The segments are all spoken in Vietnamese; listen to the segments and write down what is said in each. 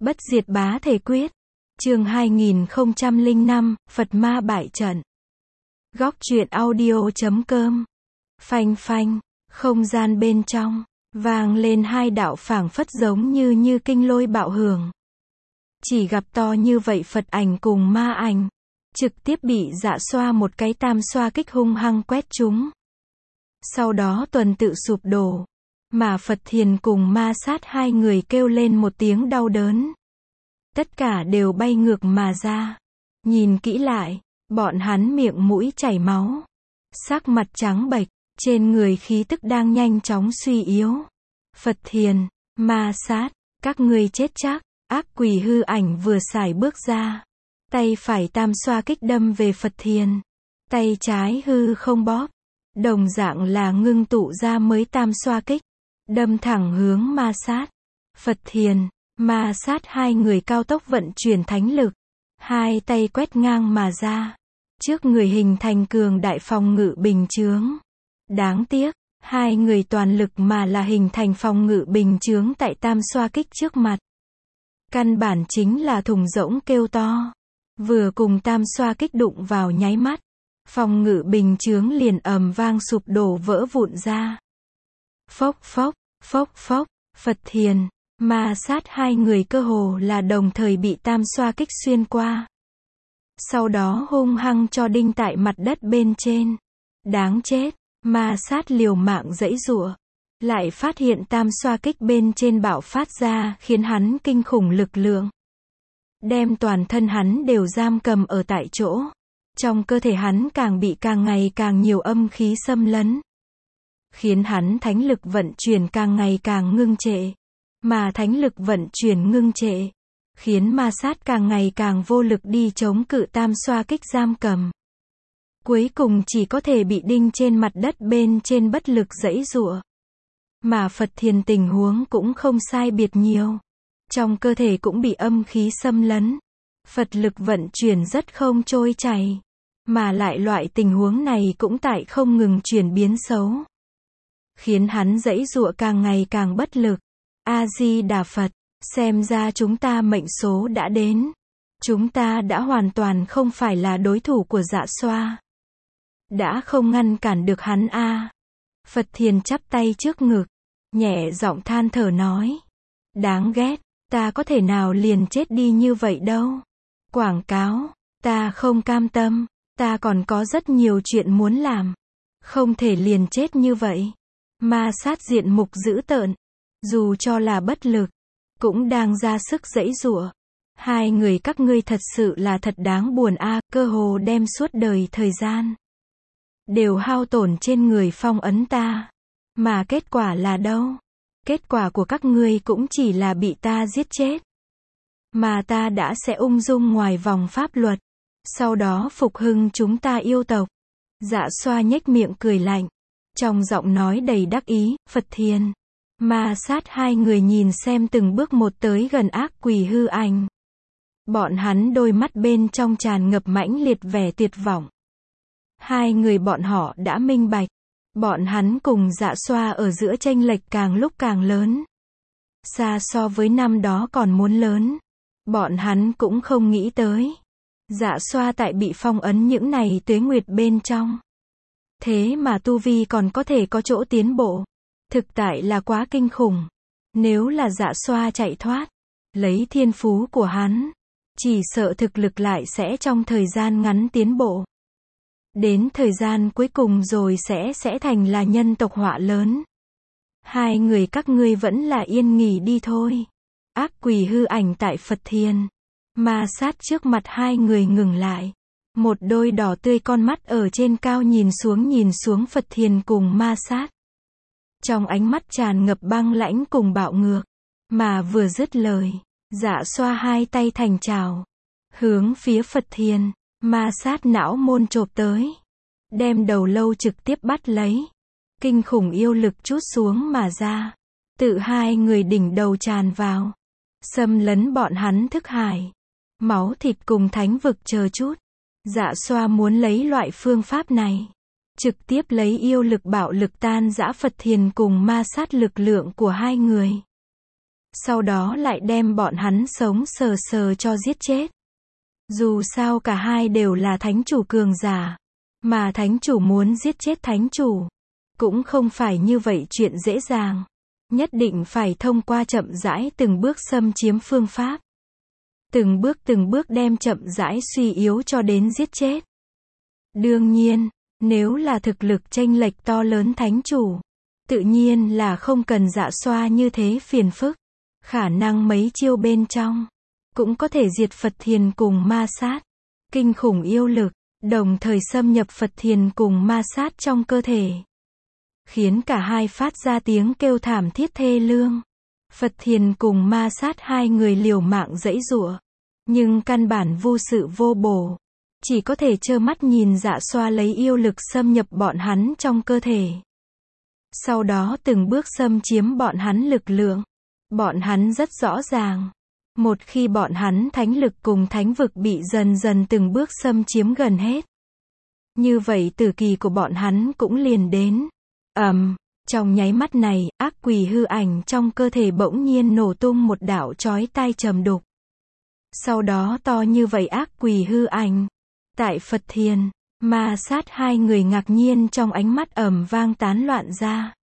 Bất diệt bá thể quyết. Chương 2005, Phật ma bại trận. Góc truyện audio.com. Phanh phanh, không gian bên trong vang lên hai đạo phảng phất giống như kinh lôi bạo hưởng. Chỉ gặp to như vậy Phật ảnh cùng ma ảnh, trực tiếp bị Dạ Xoa một cái tam xoa kích hung hăng quét trúng. Sau đó tuần tự sụp đổ, mà Phật Thiền cùng ma sát hai người kêu lên một tiếng đau đớn. Tất cả đều bay ngược mà ra. Nhìn kỹ lại, bọn hắn miệng mũi chảy máu, sắc mặt trắng bệch, trên người khí tức đang nhanh chóng suy yếu. Phật Thiền, ma sát, các ngươi chết chắc. Ác quỷ hư ảnh vừa xài bước ra, tay phải tam xoa kích đâm về Phật Thiền, tay trái hư không bóp, đồng dạng là ngưng tụ ra mới tam xoa kích, đâm thẳng hướng ma sát. Phật Thiền, ma sát hai người cao tốc vận chuyển thánh lực, hai tay quét ngang mà ra, trước người hình thành cường đại phòng ngự bình chướng. Đáng tiếc, hai người toàn lực mà là hình thành phòng ngự bình chướng tại tam xoa kích trước mặt. Căn bản chính là thùng rỗng kêu to. Vừa cùng tam xoa kích đụng vào nháy mắt, phòng ngự bình chướng liền ầm vang sụp đổ vỡ vụn ra. Phốc phốc, phốc phốc, Phật Thiền, ma sát hai người cơ hồ là đồng thời bị tam xoa kích xuyên qua. Sau đó hung hăng cho đinh tại mặt đất bên trên. Đáng chết, ma sát liều mạng giãy giụa. Lại phát hiện tam xoa kích bên trên bạo phát ra khiến hắn kinh khủng lực lượng. Đem toàn thân hắn đều giam cầm ở tại chỗ. Trong cơ thể hắn càng bị càng ngày càng nhiều âm khí xâm lấn. Khiến hắn thánh lực vận chuyển càng ngày càng ngưng trệ. Mà thánh lực vận chuyển ngưng trệ, khiến ma sát càng ngày càng vô lực đi chống cự tam xoa kích giam cầm. Cuối cùng chỉ có thể bị đinh trên mặt đất bên trên bất lực giãy giụa. Mà Phật Thiền tình huống cũng không sai biệt nhiều. Trong cơ thể cũng bị âm khí xâm lấn. Phật lực vận chuyển rất không trôi chảy. Mà lại loại tình huống này cũng tại không ngừng chuyển biến xấu. Khiến hắn giãy giụa càng ngày càng bất lực. A-di-đà Phật, xem ra chúng ta mệnh số đã đến. Chúng ta đã hoàn toàn không phải là đối thủ của Dạ Xoa. Đã không ngăn cản được hắn a. Phật Thiền chắp tay trước ngực, nhẹ giọng than thở nói. Đáng ghét, ta có thể nào liền chết đi như vậy đâu. Quảng cáo, ta không cam tâm, ta còn có rất nhiều chuyện muốn làm. Không thể liền chết như vậy. Ma sát diện mục dữ tợn, dù cho là bất lực, cũng đang ra sức giãy giụa. Hai người các ngươi thật sự là thật đáng buồn a, cơ hồ đem suốt đời thời gian đều hao tổn trên người phong ấn ta. Mà kết quả là đâu? Kết quả của các ngươi cũng chỉ là bị ta giết chết. Mà ta đã sẽ ung dung ngoài vòng pháp luật. Sau đó phục hưng chúng ta yêu tộc. Dạ Xoa nhếch miệng cười lạnh. Trong giọng nói đầy đắc ý, Phật Thiền. Ma sát hai người nhìn xem từng bước một tới gần ác quỷ hư ảnh. Bọn hắn đôi mắt bên trong tràn ngập mãnh liệt vẻ tuyệt vọng. Hai người bọn họ đã minh bạch. Bọn hắn cùng Dạ Xoa ở giữa chênh lệch càng lúc càng lớn. Xa so với năm đó còn muốn lớn. Bọn hắn cũng không nghĩ tới. Dạ Xoa tại bị phong ấn những này tuế nguyệt bên trong. Thế mà tu vi còn có thể có chỗ tiến bộ. Thực tại là quá kinh khủng. Nếu là Dạ Xoa chạy thoát, lấy thiên phú của hắn, chỉ sợ thực lực lại sẽ trong thời gian ngắn tiến bộ. Đến thời gian cuối cùng rồi sẽ thành là nhân tộc họa lớn. Hai người các ngươi vẫn là yên nghỉ đi thôi. Ác quỷ hư ảnh tại Phật Thiền, ma sát trước mặt hai người ngừng lại. Một đôi đỏ tươi con mắt ở trên cao nhìn xuống Phật Thiền cùng ma sát. Trong ánh mắt tràn ngập băng lãnh cùng bạo ngược. Mà vừa dứt lời, Dạ Xoa hai tay thành trào, hướng phía Phật Thiền, ma sát não môn chộp tới. Đem đầu lâu trực tiếp bắt lấy. Kinh khủng yêu lực trút xuống mà ra. Tự hai người đỉnh đầu tràn vào. Xâm lấn bọn hắn thức hải. Máu thịt cùng thánh vực chờ chút. Dạ Xoa muốn lấy loại phương pháp này. Trực tiếp lấy yêu lực bạo lực tan rã Phật Thiền cùng ma sát lực lượng của hai người. sau đó lại đem bọn hắn sống sờ sờ cho giết chết. Dù sao cả hai đều là thánh chủ cường giả, mà thánh chủ muốn giết chết thánh chủ, cũng không phải như vậy chuyện dễ dàng. Nhất định phải thông qua chậm rãi từng bước xâm chiếm phương pháp. Từng bước đem chậm rãi suy yếu cho đến giết chết. Đương nhiên, nếu là thực lực chênh lệch to lớn thánh chủ, tự nhiên là không cần Dạ Xoa như thế phiền phức. Khả năng mấy chiêu bên trong, cũng có thể diệt Phật Thiền cùng ma sát. Kinh khủng yêu lực, đồng thời xâm nhập Phật Thiền cùng ma sát trong cơ thể. Khiến cả hai phát ra tiếng kêu thảm thiết thê lương. Phật Thiền cùng ma sát hai người liều mạng giãy giụa, nhưng căn bản vô sự vô bổ. Chỉ có thể trơ mắt nhìn Dạ Xoa lấy yêu lực xâm nhập bọn hắn trong cơ thể. Sau đó từng bước xâm chiếm bọn hắn lực lượng. Bọn hắn rất rõ ràng. Một khi bọn hắn thánh lực cùng thánh vực bị dần dần từng bước xâm chiếm gần hết, như vậy tử kỳ của bọn hắn cũng liền đến. Trong nháy mắt này, ác quỷ hư ảnh trong cơ thể bỗng nhiên nổ tung một đạo chói tai trầm đục. Sau đó to như vậy ác quỷ hư ảnh, tại Phật Thiền, ma sát hai người ngạc nhiên trong ánh mắt ầm vang tán loạn ra.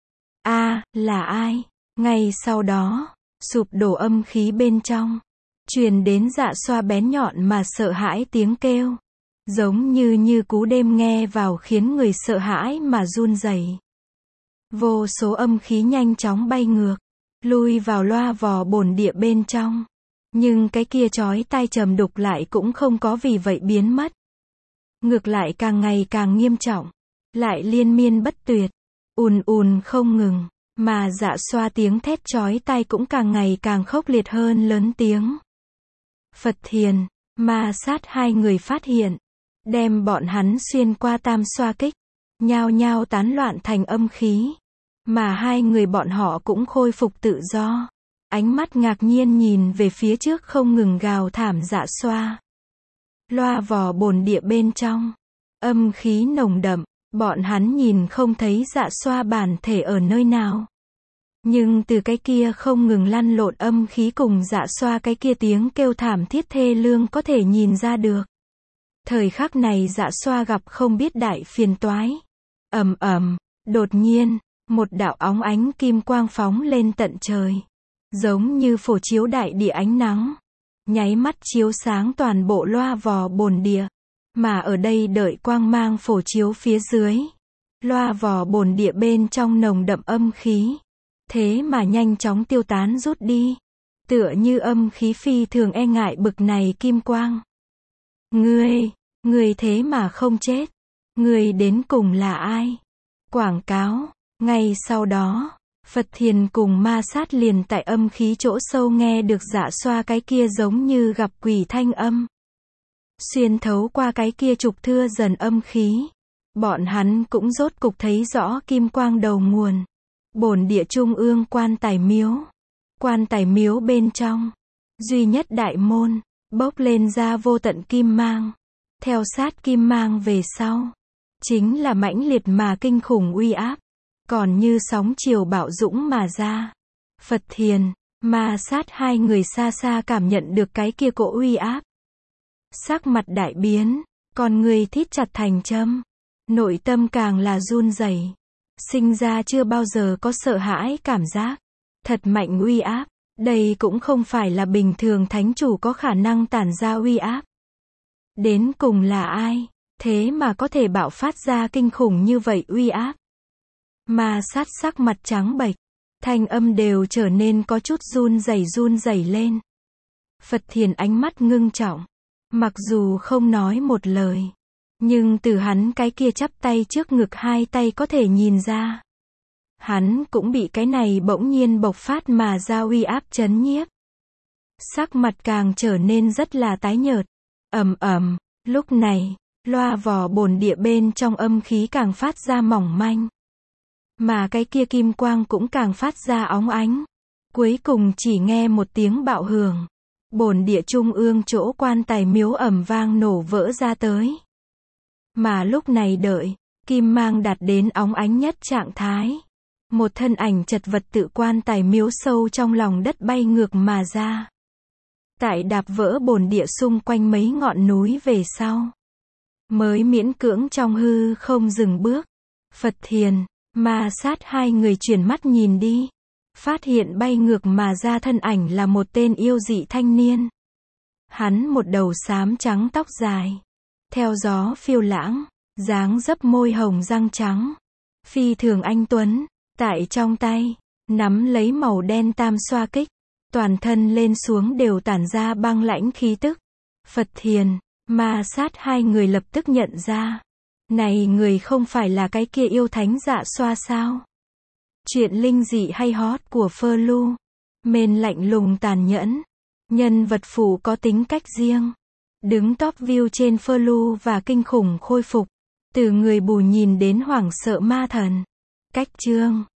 Là ai? Ngay sau đó, sụp đổ âm khí bên trong, truyền đến Dạ Xoa bén nhọn mà sợ hãi tiếng kêu. Giống như cú đêm nghe vào khiến người sợ hãi mà run rẩy. Vô số âm khí nhanh chóng bay ngược, lui vào loa vò bổn địa bên trong. Nhưng cái kia chói tai trầm đục lại cũng không có vì vậy biến mất. Ngược lại càng ngày càng nghiêm trọng, lại liên miên bất tuyệt, ùn không ngừng, mà Dạ Xoa tiếng thét chói tai cũng càng ngày càng khốc liệt hơn lớn tiếng. Phật Thiền, ma sát hai người phát hiện, đem bọn hắn xuyên qua tam xoa kích, nhao nhao tán loạn thành âm khí. Mà hai người bọn họ cũng khôi phục tự do. Ánh mắt ngạc nhiên nhìn về phía trước không ngừng gào thảm Dạ Xoa. Loa vò bổn địa bên trong, âm khí nồng đậm, bọn hắn nhìn không thấy Dạ Xoa bản thể ở nơi nào. Nhưng từ cái kia không ngừng lăn lộn âm khí cùng Dạ Xoa cái kia tiếng kêu thảm thiết thê lương có thể nhìn ra được. Thời khắc này Dạ Xoa gặp không biết đại phiền toái. Đột nhiên, một đạo óng ánh kim quang phóng lên tận trời. Giống như phổ chiếu đại địa ánh nắng. Nháy mắt chiếu sáng toàn bộ loa vò bổn địa. Mà ở đây đợi quang mang phổ chiếu phía dưới. Loa vò bổn địa bên trong nồng đậm âm khí. Thế mà nhanh chóng tiêu tán rút đi. Tựa như âm khí phi thường e ngại bực này kim quang. Ngươi thế mà không chết. Ngươi đến cùng là ai? Quảng cáo. Ngay sau đó, Phật Thiền cùng ma sát liền tại âm khí chỗ sâu nghe được Dạ Xoa cái kia giống như gặp quỷ thanh âm. Xuyên thấu qua cái kia trục thưa dần âm khí. Bọn hắn cũng rốt cục thấy rõ kim quang đầu nguồn. Bổn địa trung ương quan tài miếu. Quan tài miếu bên trong, duy nhất đại môn, bốc lên ra vô tận kim mang. Theo sát kim mang về sau, chính là mãnh liệt mà kinh khủng uy áp. Còn như sóng chiều bạo dũng mà ra. Phật Thiền, ma sát hai người xa xa cảm nhận được cái kia cỗ uy áp. Sắc mặt đại biến, con người thít chặt thành châm. Nội tâm càng là run rẩy. Sinh ra chưa bao giờ có sợ hãi cảm giác. Thật mạnh uy áp. Đây cũng không phải là bình thường thánh chủ có khả năng tản ra uy áp. Đến cùng là ai? Thế mà có thể bạo phát ra kinh khủng như vậy uy áp. Ma sát sắc mặt trắng bệch, thanh âm đều trở nên có chút run rẩy lên. Phật Thiền ánh mắt ngưng trọng, mặc dù không nói một lời, nhưng từ hắn cái kia chắp tay trước ngực hai tay có thể nhìn ra. Hắn cũng bị cái này bỗng nhiên bộc phát mà ra uy áp chấn nhiếp. Sắc mặt càng trở nên rất là tái nhợt. Lúc này, loa vò bổn địa bên trong âm khí càng phát ra mỏng manh. Mà cái kia kim quang cũng càng phát ra óng ánh. Cuối cùng chỉ nghe một tiếng bạo hưởng. Bổn địa trung ương chỗ quan tài miếu ầm vang nổ vỡ ra tới. Mà lúc này đợi, kim mang đạt đến óng ánh nhất trạng thái. Một thân ảnh chật vật tự quan tài miếu sâu trong lòng đất bay ngược mà ra. Tại đạp vỡ bồn địa xung quanh mấy ngọn núi về sau. Mới miễn cưỡng trong hư không dừng bước. Phật Thiền, Ma Sát hai người chuyển mắt nhìn đi. Phát hiện bay ngược mà ra thân ảnh là một tên yêu dị thanh niên. Hắn một đầu xám trắng tóc dài. Theo gió phiêu lãng, dáng dấp môi hồng răng trắng. Phi thường anh tuấn, tại trong tay, nắm lấy màu đen tam xoa kích. Toàn thân lên xuống đều tản ra băng lãnh khí tức. Phật Thiền, Ma Sát hai người lập tức nhận ra. Này người không phải là cái kia yêu thánh Dạ Xoa sao? Chuyện linh dị hay hot của Flu. Mên lạnh lùng tàn nhẫn. Nhân vật phụ có tính cách riêng. Đứng top view trên Flu và kinh khủng khôi phục. Từ người bù nhìn đến hoảng sợ ma thần. Cách chương